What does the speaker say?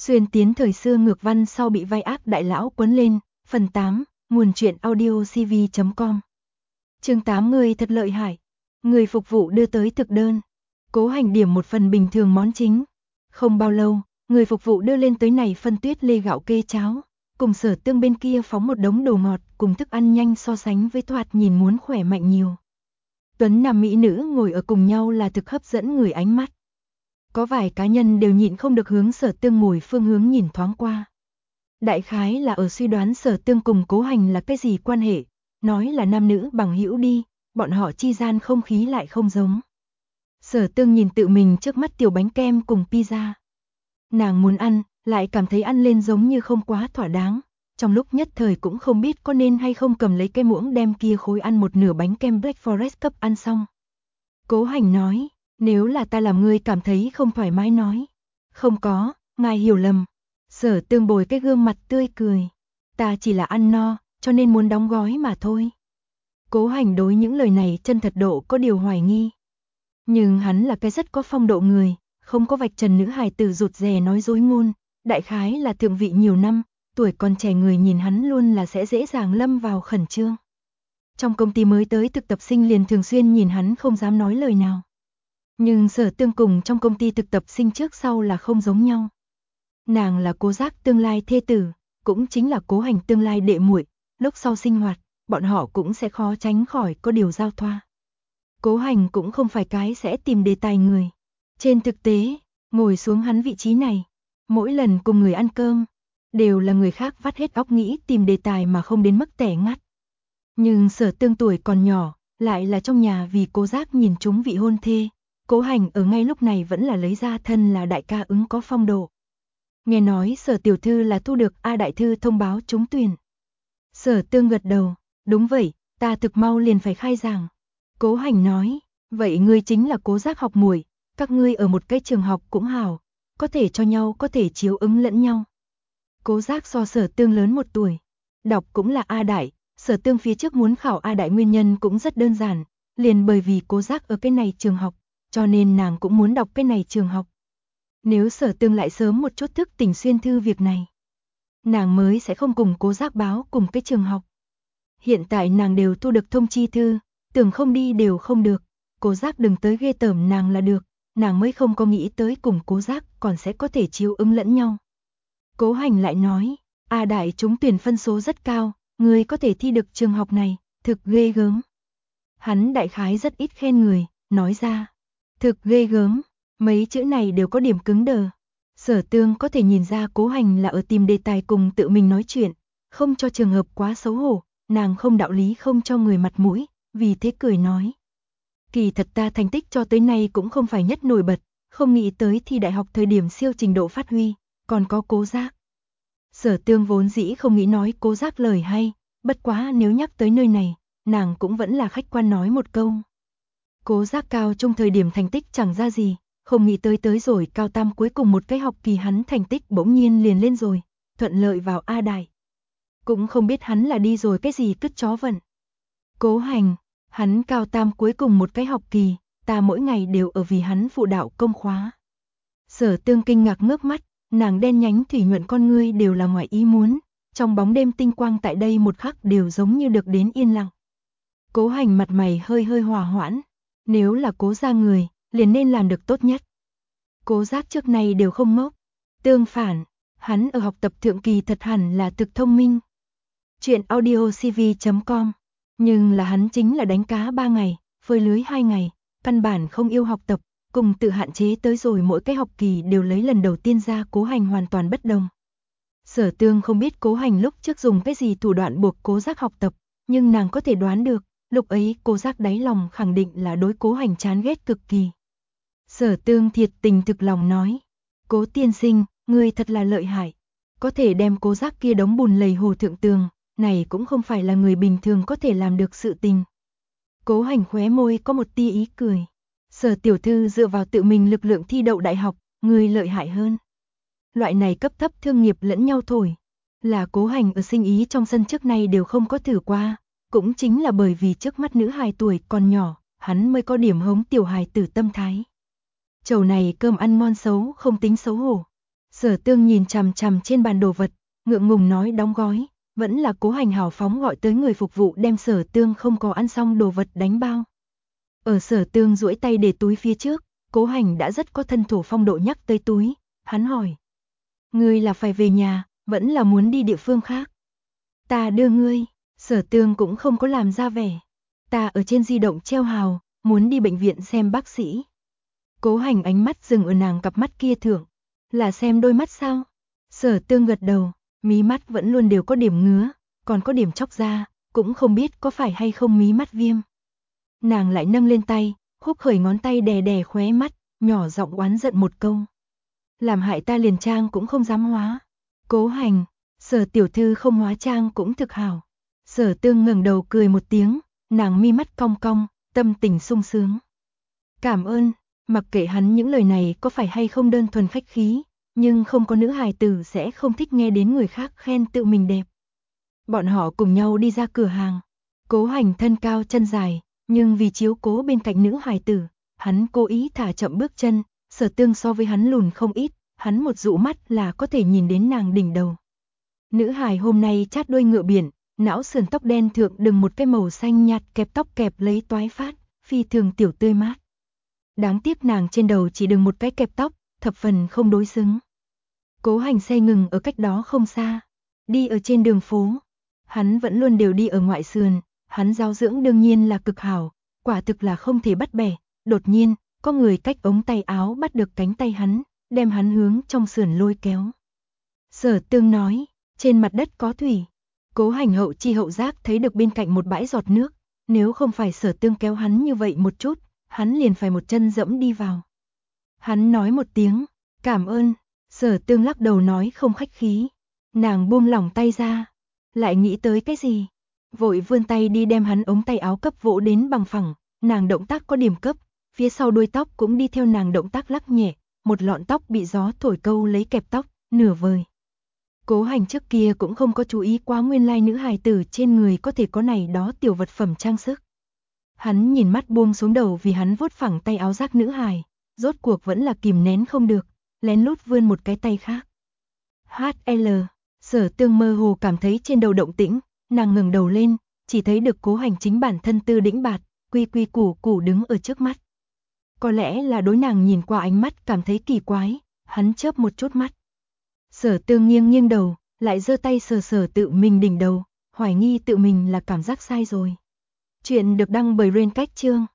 Xuyên tiến thời xưa ngược văn sau bị vai ác đại lão quấn lên, phần 8, nguồn truyện audio cv.com. Chương 80 thật lợi hại. Người phục vụ đưa tới thực đơn. Cố Hành điểm một phần bình thường món chính. Không bao lâu, người phục vụ đưa lên tới này phân tuyết lê gạo kê cháo, cùng Sở Tương bên kia phóng một đống đồ ngọt cùng thức ăn nhanh so sánh với thoạt nhìn muốn khỏe mạnh nhiều. Tuấn nam mỹ nữ ngồi ở cùng nhau là thực hấp dẫn người ánh mắt. Có vài cá nhân đều nhịn không được hướng Sở Tương ngồi phương hướng nhìn thoáng qua. Đại khái là ở suy đoán Sở Tương cùng Cố Hành là cái gì quan hệ, nói là nam nữ bằng hữu đi, bọn họ chi gian không khí lại không giống. Sở Tương nhìn tự mình trước mắt tiểu bánh kem cùng pizza. Nàng muốn ăn, lại cảm thấy ăn lên giống như không quá thỏa đáng, trong lúc nhất thời cũng không biết có nên hay không cầm lấy cái muỗng đem kia khối ăn một nửa bánh kem Black Forest cấp ăn xong. Cố Hành nói, nếu là ta làm ngươi cảm thấy không thoải mái nói. Không có, ngài hiểu lầm. Sở Tương bồi cái gương mặt tươi cười. Ta chỉ là ăn no, cho nên muốn đóng gói mà thôi. Cố Hành đối những lời này chân thật độ có điều hoài nghi. Nhưng hắn là cái rất có phong độ người, không có vạch trần nữ hài tử rụt rè nói dối ngôn. Đại khái là thượng vị nhiều năm, tuổi còn trẻ người nhìn hắn luôn là sẽ dễ dàng lâm vào khẩn trương. Trong công ty mới tới thực tập sinh liền thường xuyên nhìn hắn không dám nói lời nào. Nhưng Sở Tương cùng trong công ty thực tập sinh trước sau là không giống nhau. Nàng là Cố Giác tương lai thê tử, cũng chính là Cố Hành tương lai đệ muội, lúc sau sinh hoạt, bọn họ cũng sẽ khó tránh khỏi có điều giao thoa. Cố Hành cũng không phải cái sẽ tìm đề tài người. Trên thực tế, ngồi xuống hắn vị trí này, mỗi lần cùng người ăn cơm, đều là người khác vắt hết óc nghĩ tìm đề tài mà không đến mức tẻ ngắt. Nhưng Sở Tương tuổi còn nhỏ, lại là trong nhà vì Cố Giác nhìn chúng vị hôn thê. Cố Hành ở ngay lúc này vẫn là lấy ra thân là đại ca ứng có phong độ. Nghe nói Sở tiểu thư là thu được A đại thư thông báo trúng tuyển. Sở Tương gật đầu, đúng vậy, ta thực mau liền phải khai giảng. Cố Hành nói, vậy ngươi chính là Cố Giác học muội, các ngươi ở một cái trường học cũng hảo, có thể cho nhau có thể chiếu ứng lẫn nhau. Cố Giác so Sở Tương lớn 1 tuổi, đọc cũng là A đại, Sở Tương phía trước muốn khảo A đại nguyên nhân cũng rất đơn giản, liền bởi vì Cố Giác ở cái này trường học, cho nên nàng cũng muốn đọc cái này trường học. Nếu Sở Tương lại sớm một chút thức tỉnh xuyên thư việc này, nàng mới sẽ không cùng Cố Giác báo cùng cái trường học. Hiện tại nàng đều thu được thông chi thư, tưởng không đi đều không được, Cố Giác đừng tới ghê tởm nàng là được, nàng mới không có nghĩ tới cùng Cố Giác còn sẽ có thể chiếu ứng lẫn nhau. Cố Hành lại nói, A đại trúng tuyển phân số rất cao, người có thể thi được trường học này, thực ghê gớm. Hắn đại khái rất ít khen người, nói ra, thực ghê gớm, mấy chữ này đều có điểm cứng đờ. Sở Tương có thể nhìn ra Cố Hành là ở tìm đề tài cùng tự mình nói chuyện, không cho trường hợp quá xấu hổ, nàng không đạo lý không cho người mặt mũi, vì thế cười nói. Kỳ thật ta thành tích cho tới nay cũng không phải nhất nổi bật, không nghĩ tới thi đại học thời điểm siêu trình độ phát huy, còn có Cố Giác. Sở Tương vốn dĩ không nghĩ nói Cố Giác lời hay, bất quá nếu nhắc tới nơi này, nàng cũng vẫn là khách quan nói một câu. Cố Giác cao trung thời điểm thành tích chẳng ra gì, không nghĩ tới rồi cao tam cuối cùng một cái học kỳ hắn thành tích bỗng nhiên liền lên rồi, thuận lợi vào A đại. Cũng không biết hắn là đi rồi cái gì cứt chó vận. Cố Hành, hắn cao tam cuối cùng một cái học kỳ, ta mỗi ngày đều ở vì hắn phụ đạo công khóa. Sở Tương kinh ngạc ngước mắt, nàng đen nhánh thủy nhuận con ngươi đều là ngoài ý muốn, trong bóng đêm tinh quang tại đây một khắc đều giống như được đến yên lặng. Cố Hành mặt mày hơi hòa hoãn, nếu là Cố gia người, liền nên làm được tốt nhất. Cố Giác trước này đều không ngốc, tương phản, hắn ở học tập thượng kỳ thật hẳn là thực thông minh. Chuyện audio cv.com, nhưng là hắn chính là đánh cá 3 ngày, phơi lưới 2 ngày, căn bản không yêu học tập, cùng tự hạn chế tới rồi mỗi cái học kỳ đều lấy lần đầu tiên ra. Cố Hành hoàn toàn bất đồng. Sở Tương không biết Cố Hành lúc trước dùng cái gì thủ đoạn buộc Cố Giác học tập, nhưng nàng có thể đoán được, lúc ấy Cố Giác đáy lòng khẳng định là đối Cố Hành chán ghét cực kỳ. Sở Tương thiệt tình thực lòng nói, Cố tiên sinh, ngươi thật là lợi hại, có thể đem Cố Giác kia đống bùn lầy hồ thượng tường, này cũng không phải là người bình thường có thể làm được sự tình. Cố Hành khóe môi có một tia ý cười, Sở tiểu thư dựa vào tự mình lực lượng thi đậu đại học, ngươi lợi hại hơn. Loại này cấp thấp thương nghiệp lẫn nhau thổi, là Cố Hành ở sinh ý trong sân trước nay đều không có thử qua, cũng chính là bởi vì trước mắt nữ hài tuổi còn nhỏ, hắn mới có điểm hống tiểu hài tử tâm thái. Chầu này cơm ăn ngon xấu không tính xấu hổ. Sở Tương nhìn chằm chằm trên bàn đồ vật, ngượng ngùng nói đóng gói, vẫn là Cố Hành hào phóng gọi tới người phục vụ đem Sở Tương không có ăn xong đồ vật đánh bao. Ở Sở Tương duỗi tay để túi phía trước, Cố Hành đã rất có thân thủ phong độ nhắc tới túi, hắn hỏi. Ngươi là phải về nhà, vẫn là muốn đi địa phương khác? Ta đưa ngươi, Sở Tương cũng không có làm ra vẻ. Ta ở trên di động treo hào, muốn đi bệnh viện xem bác sĩ. Cố Hành ánh mắt dừng ở nàng cặp mắt kia thượng. Là xem đôi mắt sao? Sở Tương gật đầu, mí mắt vẫn luôn đều có điểm ngứa, còn có điểm chóc ra, cũng không biết có phải hay không mí mắt viêm. Nàng lại nâng lên tay, húc khởi ngón tay đè đè khóe mắt, nhỏ giọng oán giận một câu. Làm hại ta liền trang cũng không dám hóa. Cố Hành, Sở tiểu thư không hóa trang cũng thực hảo. Sở Tương ngẩng đầu cười một tiếng, nàng mi mắt cong cong, tâm tình sung sướng. Cảm ơn, mặc kệ hắn những lời này có phải hay không đơn thuần khách khí, nhưng không có nữ hài tử sẽ không thích nghe đến người khác khen tự mình đẹp. Bọn họ cùng nhau đi ra cửa hàng. Cố Hành thân cao chân dài, nhưng vì chiếu cố bên cạnh nữ hài tử, hắn cố ý thả chậm bước chân. Sở Tương so với hắn lùn không ít, hắn một dụ mắt là có thể nhìn đến nàng đỉnh đầu. Nữ hài hôm nay chát đuôi ngựa biển, não sườn tóc đen thượng đừng một cái màu xanh nhạt kẹp tóc kẹp lấy toái phát, phi thường tiểu tươi mát. Đáng tiếc nàng trên đầu chỉ đừng một cái kẹp tóc, thập phần không đối xứng. Cố Hành xe ngừng ở cách đó không xa, đi ở trên đường phố. Hắn vẫn luôn đều đi ở ngoại sườn, hắn giáo dưỡng đương nhiên là cực hảo, quả thực là không thể bắt bẻ. Đột nhiên, có người cách ống tay áo bắt được cánh tay hắn, đem hắn hướng trong sườn lôi kéo. Sở Tương nói, trên mặt đất có thủy. Cố Hành hậu chi hậu giác thấy được bên cạnh một bãi giọt nước, nếu không phải Sở Tương kéo hắn như vậy một chút, hắn liền phải một chân dẫm đi vào. Hắn nói một tiếng, cảm ơn, Sở Tương lắc đầu nói không khách khí. Nàng buông lỏng tay ra, lại nghĩ tới cái gì, vội vươn tay đi đem hắn ống tay áo cấp vỗ đến bằng phẳng, nàng động tác có điểm cấp, phía sau đuôi tóc cũng đi theo nàng động tác lắc nhẹ, một lọn tóc bị gió thổi câu lấy kẹp tóc, nửa vời. Cố Hành trước kia cũng không có chú ý quá nguyên lai nữ hài tử trên người có thể có này đó tiểu vật phẩm trang sức. Hắn nhìn mắt buông xuống đầu vì hắn vuốt phẳng tay áo giác nữ hài, rốt cuộc vẫn là kìm nén không được, lén lút vươn một cái tay khác. HL, Sở Tương mơ hồ cảm thấy trên đầu động tĩnh, nàng ngẩng đầu lên, chỉ thấy được Cố Hành chính bản thân tư đĩnh bạt, quy quy củ củ đứng ở trước mắt. Có lẽ là đối nàng nhìn qua ánh mắt cảm thấy kỳ quái, hắn chớp một chút mắt. Sở Tương nghiêng nghiêng đầu, lại giơ tay sờ sờ tự mình đỉnh đầu, hoài nghi tự mình là cảm giác sai rồi. Chuyện được đăng bởi Rain Cách Chương.